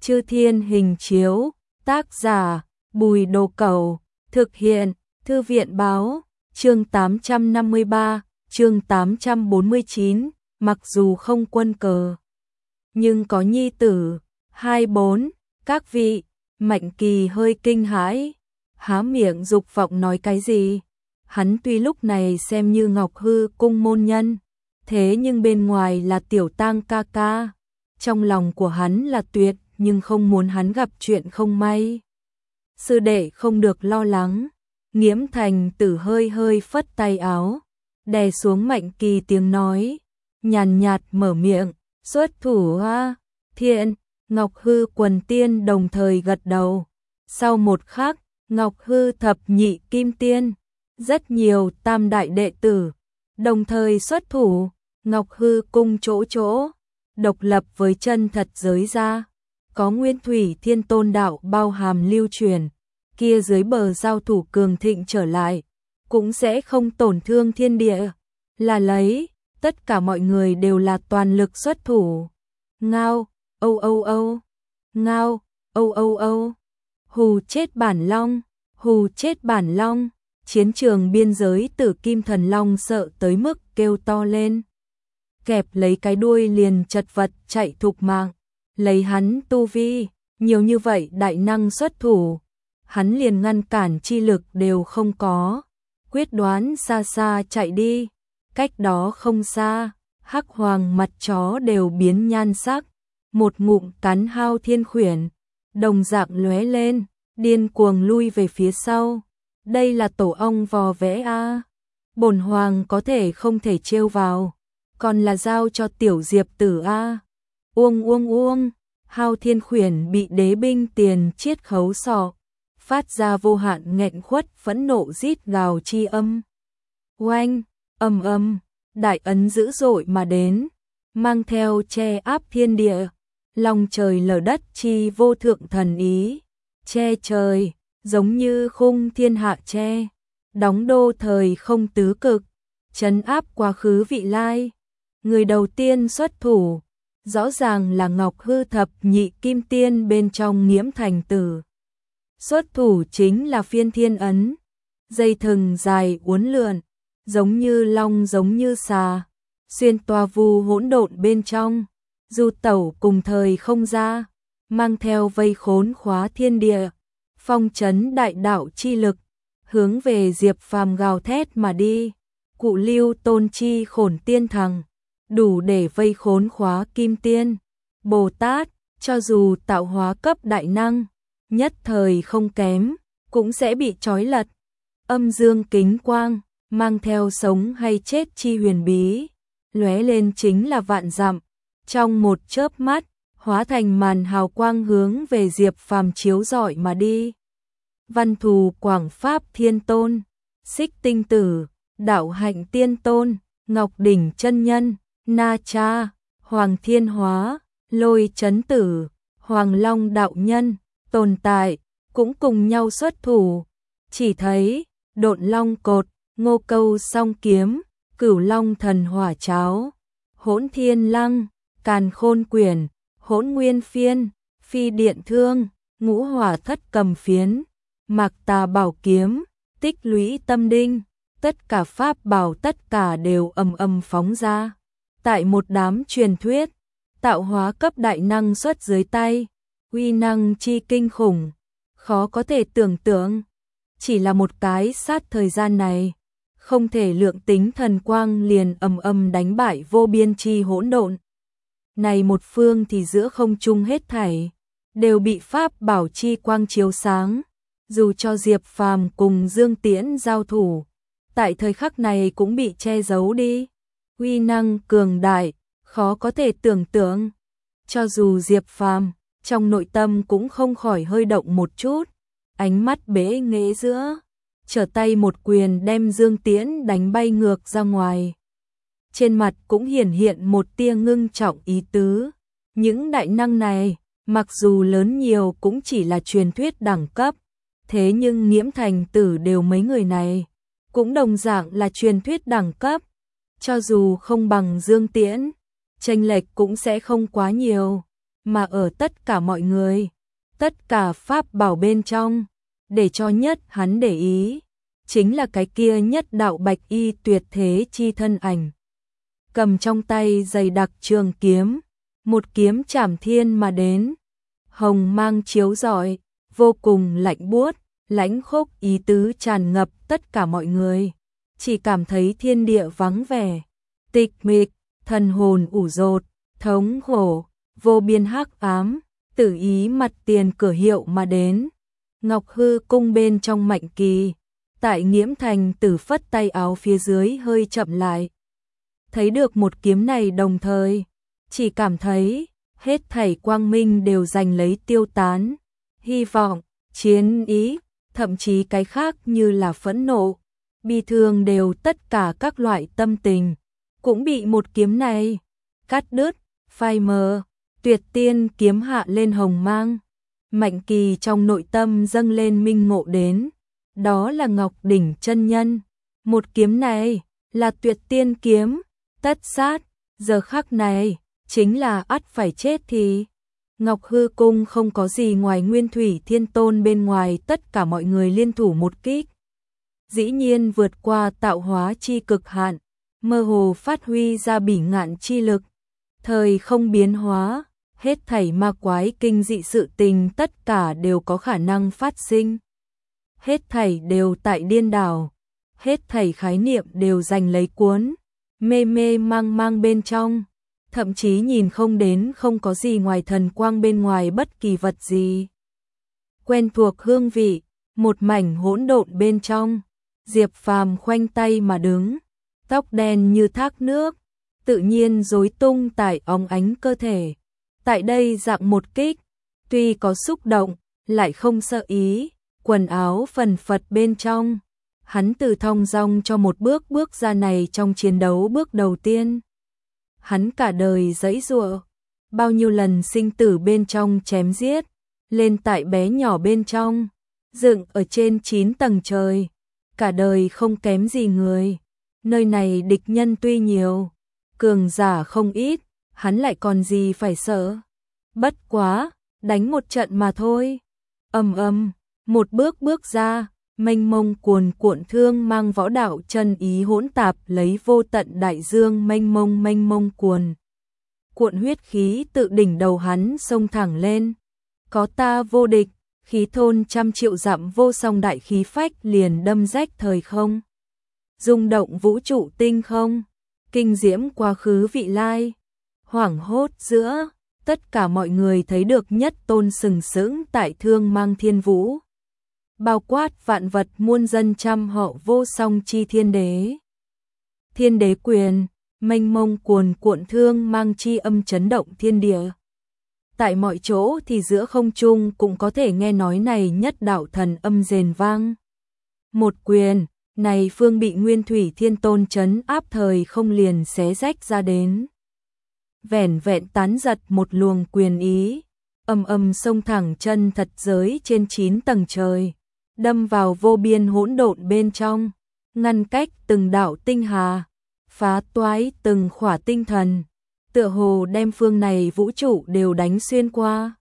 Chư Thiên Hình Chiếu, tác giả Bùi Đồ Cẩu, thực hiện Thư viện báo, chương 853, chương 849, mặc dù không quân cờ, nhưng có nhi tử, 24, các vị, Mạnh Kỳ hơi kinh hãi, há miệng dục vọng nói cái gì. Hắn tuy lúc này xem như Ngọc Hư cung môn nhân, thế nhưng bên ngoài là Tiểu Tang ca ca, trong lòng của hắn là tuyệt nhưng không muốn hắn gặp chuyện không may. Sư đệ không được lo lắng, Nghiễm Thành Tử hơi hơi phất tay áo, đè xuống Mạnh Kỳ tiếng nói, nhàn nhạt mở miệng, xuất thủ a. Thiện, Ngọc Hư quần tiên đồng thời gật đầu. Sau một khắc, Ngọc Hư thập nhị kim tiên, rất nhiều tam đại đệ tử đồng thời xuất thủ. Ngọc Hư cung chỗ độc lập với chân thật giới ra, có Nguyên Thủy Thiên Tôn đạo bao hàm lưu truyền, kia dưới bờ giao thủ cường thịnh trở lại, cũng sẽ không tổn thương thiên địa, là lấy, tất cả mọi người đều là toàn lực xuất thủ. Ngao, âu âu âu, ngao, âu âu âu, hù chết bản long, hù chết bản long. Chiến trường biên giới Tử Kim Thần Long sợ tới mức kêu to lên, kẹp lấy cái đuôi liền chật vật chạy thục mạng. Lấy hắn tu vi nhiều như vậy đại năng xuất thủ, hắn liền ngăn cản chi lực đều không có, quyết đoán xa xa chạy đi. Cách đó không xa, Hắc Hoàng mặt chó đều biến nhan sắc, một ngụm cắn Hao Thiên Khuyển, đồng dạng lóe lên, điên cuồng lui về phía sau. Đây là tổ ong vò vẽ a. Bổn hoàng có thể không thể trêu vào, còn là giao cho tiểu Diệp tử a. Uông uông uông, Hao Thiên Khuyển bị đế binh tiền chiết khấu sọ, phát ra vô hạn nghẹn khuất phẫn nộ rít gào chi âm. Oanh, ầm ầm, đại ấn dữ dội mà đến, mang theo che áp thiên địa, lòng trời lở đất chi vô thượng thần ý, che trời, giống như khung thiên hạ che, đóng đô thời không tứ cực, trấn áp quá khứ vị lai. Người đầu tiên xuất thủ, rõ ràng là Ngọc Hư thập nhị kim tiên bên trong Nghiễm Thành Tử. Xuất thủ chính là phiên thiên ấn, dây thừng dài uốn lượn, giống như long giống như xà, xuyên toa vu hỗn độn bên trong, du tẩu cùng thời không ra, mang theo vây khốn khóa thiên địa, phong trấn đại đạo chi lực, hướng về Diệp Phàm gào thét mà đi. Cụ Lưu Tôn chi khổn tiên thằng, đủ để vây khốn khóa kim tiên. Bồ Tát, cho dù tạo hóa cấp đại năng, nhất thời không kém, cũng sẽ bị trói lật. Âm dương kính quang, mang theo sống hay chết chi huyền bí, lóe lên chính là vạn dặm, trong một chớp mắt, hóa thành màn hào quang hướng về Diệp Phàm chiếu rọi mà đi. Văn Thù Quảng Pháp Thiên Tôn, Xích Tinh Tử, Đạo Hạnh Tiên Tôn, Ngọc Đỉnh Chân Nhân, Na Cha, Hoàng Thiên Hóa, Lôi Chấn Tử, Hoàng Long Đạo Nhân, tồn tại, cũng cùng nhau xuất thủ. Chỉ thấy, Độn Long Cột, Ngô Câu Song Kiếm, Cửu Long Thần Hỏa Cháo, Hỗn Thiên Lăng, Càn Khôn Quyển, Hỗn Nguyên Phiên, Phi Điện Thương, Ngũ Hỏa Thất Cầm Phiến, Mạc Tà Bảo Kiếm, Tích Lũy Tâm Đinh, tất cả pháp bảo tất cả đều ầm ầm phóng ra. Tại một đám truyền thuyết, tạo hóa cấp đại năng xuất dưới tay, uy năng chi kinh khủng, khó có thể tưởng tượng. Chỉ là một cái sát thời gian này, không thể lượng tính thần quang liền ầm ầm đánh bại vô biên chi hỗn độn. Này một phương thì giữa không trung hết thảy đều bị pháp bảo chi quang chiếu sáng, dù cho Diệp Phàm cùng Dương Tiễn giao thủ, tại thời khắc này cũng bị che giấu đi. Uy năng cường đại, khó có thể tưởng tượng. Cho dù Diệp Phàm trong nội tâm cũng không khỏi hơi động một chút, ánh mắt bế nghệ giữa, trở tay một quyền đem Dương Tiễn đánh bay ngược ra ngoài. Trên mặt cũng hiển hiện một tia ngưng trọng ý tứ. Những đại năng này, mặc dù lớn nhiều cũng chỉ là truyền thuyết đẳng cấp, thế nhưng Nghiễm Thành Tử đều mấy người này, cũng đồng dạng là truyền thuyết đẳng cấp. Cho dù không bằng Dương Tiễn, chênh lệch cũng sẽ không quá nhiều. mà ở tất cả mọi người, tất cả pháp bảo bên trong, để cho nhất hắn để ý, chính là cái kia nhất đạo bạch y tuyệt thế chi thân ảnh. Cầm trong tay dày đặc trường kiếm, một kiếm chảm thiên mà đến, hồng mang chiếu rọi, vô cùng lạnh buốt, lãnh khốc ý tứ tràn ngập tất cả mọi người, chỉ cảm thấy thiên địa vắng vẻ, tịch mịch, thần hồn ủ rột, thống khổ, vô biên hắc ám, tử ý mặt tiền cửa hiệu mà đến. Ngọc Hư cung bên trong Mạnh Kỳ, tại Nghiễm Thành Tử phất tay áo phía dưới hơi chậm lại. Thấy được một kiếm này đồng thời, chỉ cảm thấy hết thảy quang minh đều giành lấy tiêu tán, hy vọng, chiến ý, thậm chí cái khác như là phẫn nộ, bi thương đều tất cả các loại tâm tình, cũng bị một kiếm này cắt đứt, phai mờ. Tuyệt tiên kiếm hạ lên hồng mang, Mạnh Kỳ trong nội tâm dâng lên minh ngộ đến, đó là Ngọc Đỉnh chân nhân, một kiếm này là tuyệt tiên kiếm, tất sát, giờ khắc này chính là ắt phải chết thì. Ngọc Hư cung không có gì ngoài Nguyên Thủy Thiên Tôn bên ngoài, tất cả mọi người liên thủ một kích, dĩ nhiên vượt qua tạo hóa chi cực hạn, mơ hồ phát huy ra bỉ ngạn chi lực, thời không biến hóa. Hết thảy ma quái kinh dị sự tình tất cả đều có khả năng phát sinh. Hết thảy đều tại điên đảo. Hết thảy khái niệm đều giành lấy cuốn. Mê mê mang mang bên trong. Thậm chí nhìn không đến không có gì ngoài thần quang bên ngoài bất kỳ vật gì. Quen thuộc hương vị. Một mảnh hỗn độn bên trong. Diệp Phàm khoanh tay mà đứng. Tóc đen như thác nước. Tự nhiên rối tung tại óng ánh cơ thể. Tại đây dạng một kích, tuy có xúc động, lại không sợ ý, quần áo phần phật bên trong. Hắn từ thong dong cho một bước ra này trong chiến đấu bước đầu tiên. Hắn cả đời giãy giụa, bao nhiêu lần sinh tử bên trong chém giết, lên tại bé nhỏ bên trong, dựng ở trên 9 tầng trời, cả đời không kém gì người. Nơi này địch nhân tuy nhiều, cường giả không ít, hắn lại còn gì phải sợ. Bất quá, đánh một trận mà thôi. Một bước ra, mênh mông cuồn cuộn thương mang võ đạo chân ý hỗn tạp lấy vô tận đại dương mênh mông cuồn. Cuộn huyết khí tự đỉnh đầu hắn xông thẳng lên. Có ta vô địch, khí thôn trăm triệu dặm vô song đại khí phách liền đâm rách thời không. Rung động vũ trụ tinh không, kinh diễm quá khứ vị lai. Hoảng hốt giữa, tất cả mọi người thấy được nhất tôn sừng sững tại thương mang thiên vũ. Bao quát vạn vật muôn dân trăm họ vô song chi thiên đế. Thiên đế quyền, mênh mông cuồn cuộn thương mang chi âm chấn động thiên địa. Tại mọi chỗ thì giữa không trung cũng có thể nghe nói này nhất đạo thần âm rền vang. Một quyền, này phương bị Nguyên Thủy Thiên Tôn trấn áp thời không liền xé rách ra đến. Vẻn vẹn tán giật một luồng quyền ý, xông thẳng chân thật giới trên 9 tầng trời, đâm vào vô biên hỗn độn bên trong, ngăn cách từng đạo tinh hà, phá toái từng khỏa tinh thần, tựa hồ đem phương này vũ trụ đều đánh xuyên qua.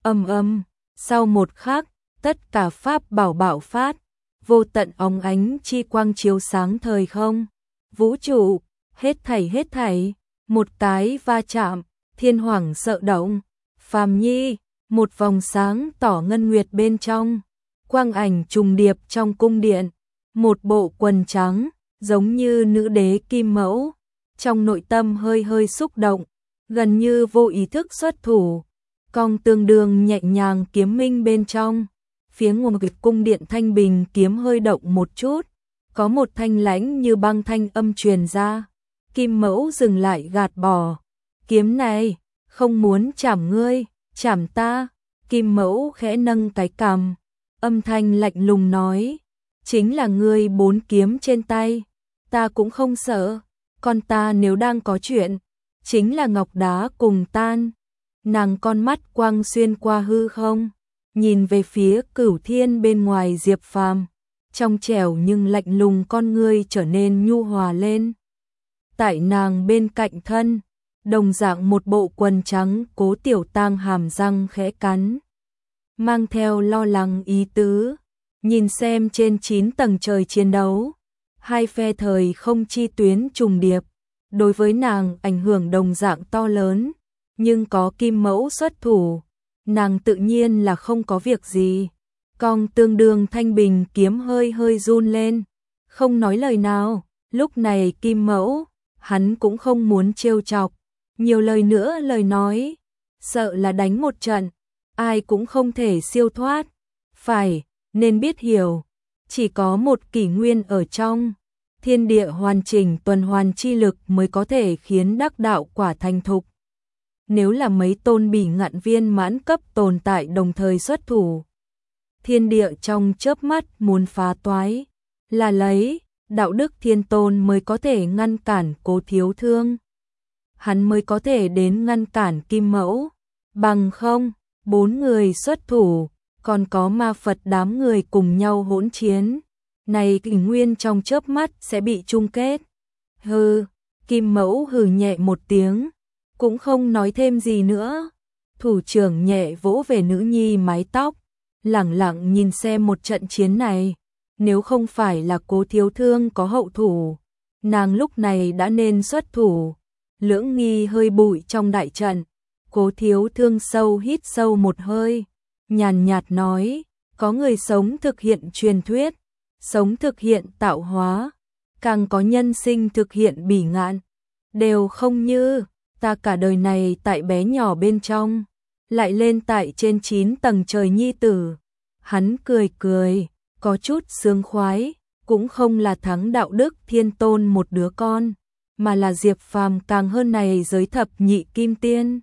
Sau một khắc, tất cả pháp bảo bạo phát, vô tận óng ánh chi quang chiếu sáng thời không, vũ trụ, hết thảy. Một cái va chạm, thiên hoàng sợ động, Phàm Nhi, một vòng sáng tỏ ngân nguyệt bên trong, quang ảnh trùng điệp trong cung điện, một bộ quần trắng, giống như nữ đế kim mẫu, trong nội tâm hơi xúc động, gần như vô ý thức xuất thủ, cong tương đương nhẹ nhàng kiếm minh bên trong, phía ngoài cung điện thanh bình kiếm hơi động một chút, có một thanh lãnh như băng thanh âm truyền ra. Kim mẫu dừng lại gạt bỏ. Kiếm này, không muốn chảm ngươi, chảm ta. Kim mẫu khẽ nâng cái cằm, âm thanh lạnh lùng nói. Chính là ngươi 4 kiếm trên tay, ta cũng không sợ. Con ta nếu đang có chuyện, chính là ngọc đá cùng tan. Nàng con mắt quang xuyên qua hư không, nhìn về phía Cửu Thiên bên ngoài Diệp Phàm, trong trẻo nhưng lạnh lùng con ngươi trở nên nhu hòa lên. Tại nàng bên cạnh thân, đồng dạng một bộ quần trắng. Cố Tiểu Tang hàm răng khẽ cắn, mang theo lo lắng ý tứ, nhìn xem trên 9 tầng trời chiến đấu, hai phe thời không chi tuyến trùng điệp, đối với nàng ảnh hưởng đồng dạng to lớn, nhưng có Kim Mẫu xuất thủ, nàng tự nhiên là không có việc gì. Cong tương đương thanh bình kiếm hơi hơi run lên, không nói lời nào. Lúc này Kim Mẫu, hắn cũng không muốn trêu chọc, nhiều lời nữa lời nói, sợ là đánh một trận, ai cũng không thể siêu thoát. Phải, nên biết hiểu, chỉ có một kỷ nguyên ở trong thiên địa hoàn chỉnh tuần hoàn chi lực mới có thể khiến đắc đạo quả thành thục. Nếu là mấy tôn bỉ ngạn viên mãn cấp tồn tại đồng thời xuất thủ, thiên địa trong chớp mắt muốn phá toái, là lấy Đạo Đức Thiên Tôn mới có thể ngăn cản Cố Thiếu Thương. Hắn mới có thể đến ngăn cản Kim Mẫu, bằng không, 4 người xuất thủ, còn có ma Phật đám người cùng nhau hỗn chiến. Này kỷ nguyên trong chớp mắt sẽ bị chung kết. Hừ, Kim Mẫu hừ nhẹ một tiếng, cũng không nói thêm gì nữa. Thủ trưởng nhẹ vỗ về nữ nhi mái tóc, lẳng lặng nhìn xem một trận chiến này. Nếu không phải là Cố Thiếu Thương có hậu thủ, nàng lúc này đã nên xuất thủ. Lưỡng nghi hơi bụi trong đại trận, Cố Thiếu Thương sâu hít sâu một hơi, nhàn nhạt nói, có người sống thực hiện truyền thuyết, sống thực hiện tạo hóa, càng có nhân sinh thực hiện bỉ ngạn, đều không như ta cả đời này tại bé nhỏ bên trong, lại lên tại trên 9 tầng trời nhi tử. Hắn cười cười, có chút sướng khoái, cũng không là thắng Đạo Đức Thiên Tôn một đứa con, mà là Diệp Phàm càng hơn này giới thập nhị kim tiên.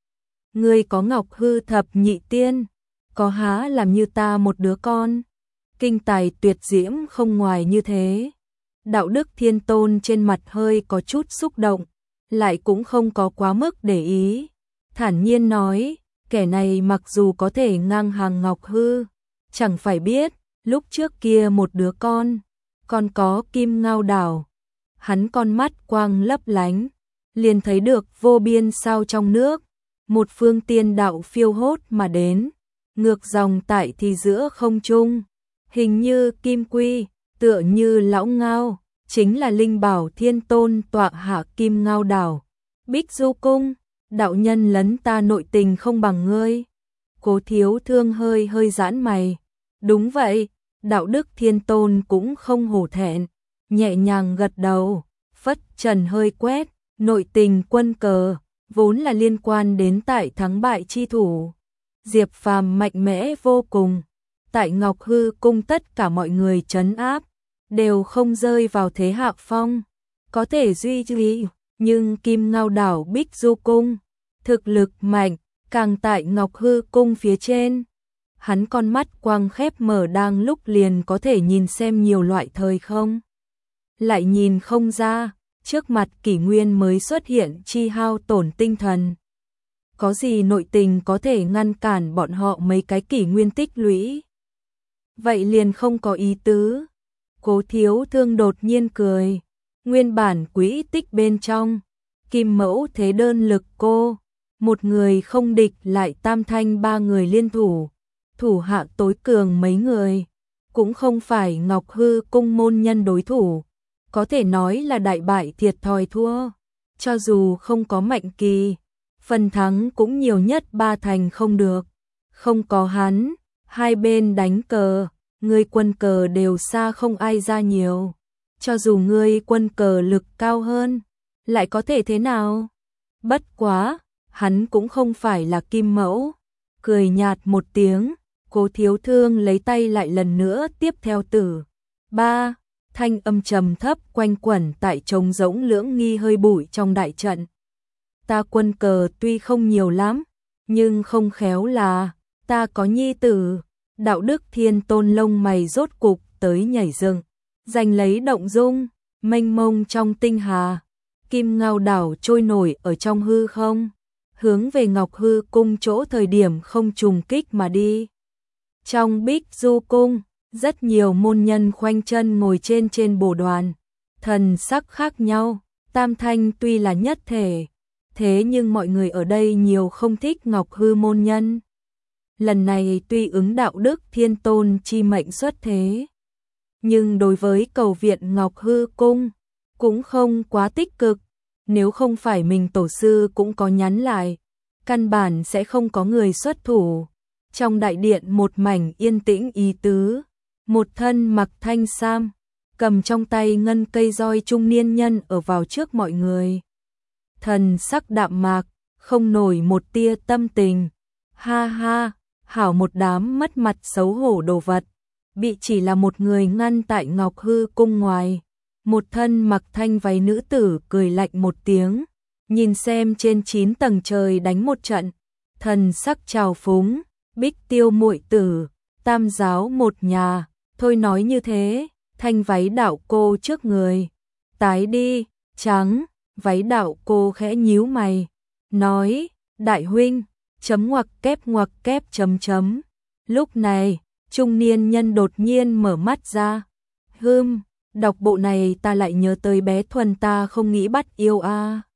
Ngươi có Ngọc Hư thập nhị tiên, có há làm như ta một đứa con. Kinh tài tuyệt diễm không ngoài như thế. Đạo Đức Thiên Tôn trên mặt hơi có chút xúc động, lại cũng không có quá mức để ý, thản nhiên nói, kẻ này mặc dù có thể ngang hàng Ngọc Hư, chẳng phải biết, lúc trước kia một đứa con, còn có Kim Ngao Đảo. Hắn con mắt quang lấp lánh, liền thấy được vô biên sao trong nước, một phương tiên đạo phiêu hốt mà đến, ngược dòng tại thì giữa không trung, hình như kim quy, tựa như lão ngao, chính là linh bảo Thiên Tôn tọa hạ Kim Ngao Đảo. Bích Du Cung, đạo nhân lấn ta nội tình không bằng ngươi. Cố Thiếu Thương hơi hơi giãn mày. Đúng vậy, Đạo Đức Thiên Tôn cũng không hổ thẹn, nhẹ nhàng gật đầu, phất trần hơi quét, nội tình quân cờ, vốn là liên quan đến tại thắng bại chi thủ. Diệp Phàm mạnh mẽ vô cùng, tại Ngọc Hư Cung tất cả mọi người trấn áp, đều không rơi vào thế hạ phong, có thể duy trì, nhưng Kim Ngao Đảo Bích Du Cung, thực lực mạnh, càng tại Ngọc Hư Cung phía trên. Hắn con mắt quang khép mở đang lúc liền có thể nhìn xem nhiều loại thời không. Lại nhìn không ra, trước mặt kỷ nguyên mới xuất hiện chi hao tổn tinh thần. Có gì nội tình có thể ngăn cản bọn họ mấy cái kỷ nguyên tích lũy? Vậy liền không có ý tứ. Cố Thiếu Thương đột nhiên cười, nguyên bản quỹ tích bên trong, Kim Mẫu thế đơn lực cô, một người không địch lại tam thanh 3 người liên thủ, thủ hạ tối cường mấy người, cũng không phải Ngọc Hư Cung môn nhân đối thủ, có thể nói là đại bại thiệt thòi thua, cho dù không có Mạnh Kỳ, phần thắng cũng nhiều nhất 3 thành không được, không có hắn, hai bên đánh cờ, ngươi quân cờ đều xa không ai ra nhiều, cho dù ngươi quân cờ lực cao hơn, lại có thể thế nào? Bất quá, hắn cũng không phải là Kim Mẫu, cười nhạt một tiếng, Cố Thiếu Thương lấy tay lại lần nữa tiếp theo tử. 3. Thanh âm trầm thấp quanh quẩn tại trống rỗng lưỡng nghi hơi bụi trong đại trận. Ta quân cờ tuy không nhiều lắm, nhưng không khéo là, ta có nhi tử. Đạo Đức Thiên Tôn lông mày rốt cục tới nhảy dựng, giành lấy động dung, mênh mông trong tinh hà. Kim Ngao Đảo trôi nổi ở trong hư không, hướng về Ngọc Hư Cung chỗ thời điểm không trùng kích mà đi. Trong Bích Du Cung, rất nhiều môn nhân khoanh chân ngồi trên bồ đoàn, thần sắc khác nhau, tam thanh tuy là nhất thể, Thế nhưng mọi người ở đây nhiều không thích Ngọc Hư môn nhân. Lần này tuy ứng đạo đức thiên tôn chi mệnh xuất thế, nhưng đối với cầu viện Ngọc Hư cung cũng không quá tích cực, nếu không phải mình tổ sư cũng có nhắn lại, căn bản sẽ không có người xuất thủ. Trong đại điện một mảnh yên tĩnh ý tứ, một thân mặc thanh sam, cầm trong tay ngân cây roi trung niên nhân ở vào trước mọi người. Thần sắc đạm mạc, không nổi một tia tâm tình. Ha ha, hảo một đám mất mặt xấu hổ đồ vật, bị chỉ là một người ngăn tại Ngọc Hư cung ngoài. Một thân mặc thanh váy nữ tử cười lạnh một tiếng, nhìn xem trên 9 tầng trời đánh một trận, thần sắc trào phúng, Bích Tiêu muội tử, tam giáo một nhà, thôi nói như thế, thanh váy đạo cô trước người, tái đi, trắng, váy đạo cô khẽ nhíu mày, nói, đại huynh, chấm ngoặc kép chấm chấm. Lúc này, trung niên nhân đột nhiên mở mắt ra, đọc bộ này ta lại nhớ tới bé Thuần ta không nghĩ bắt yêu a.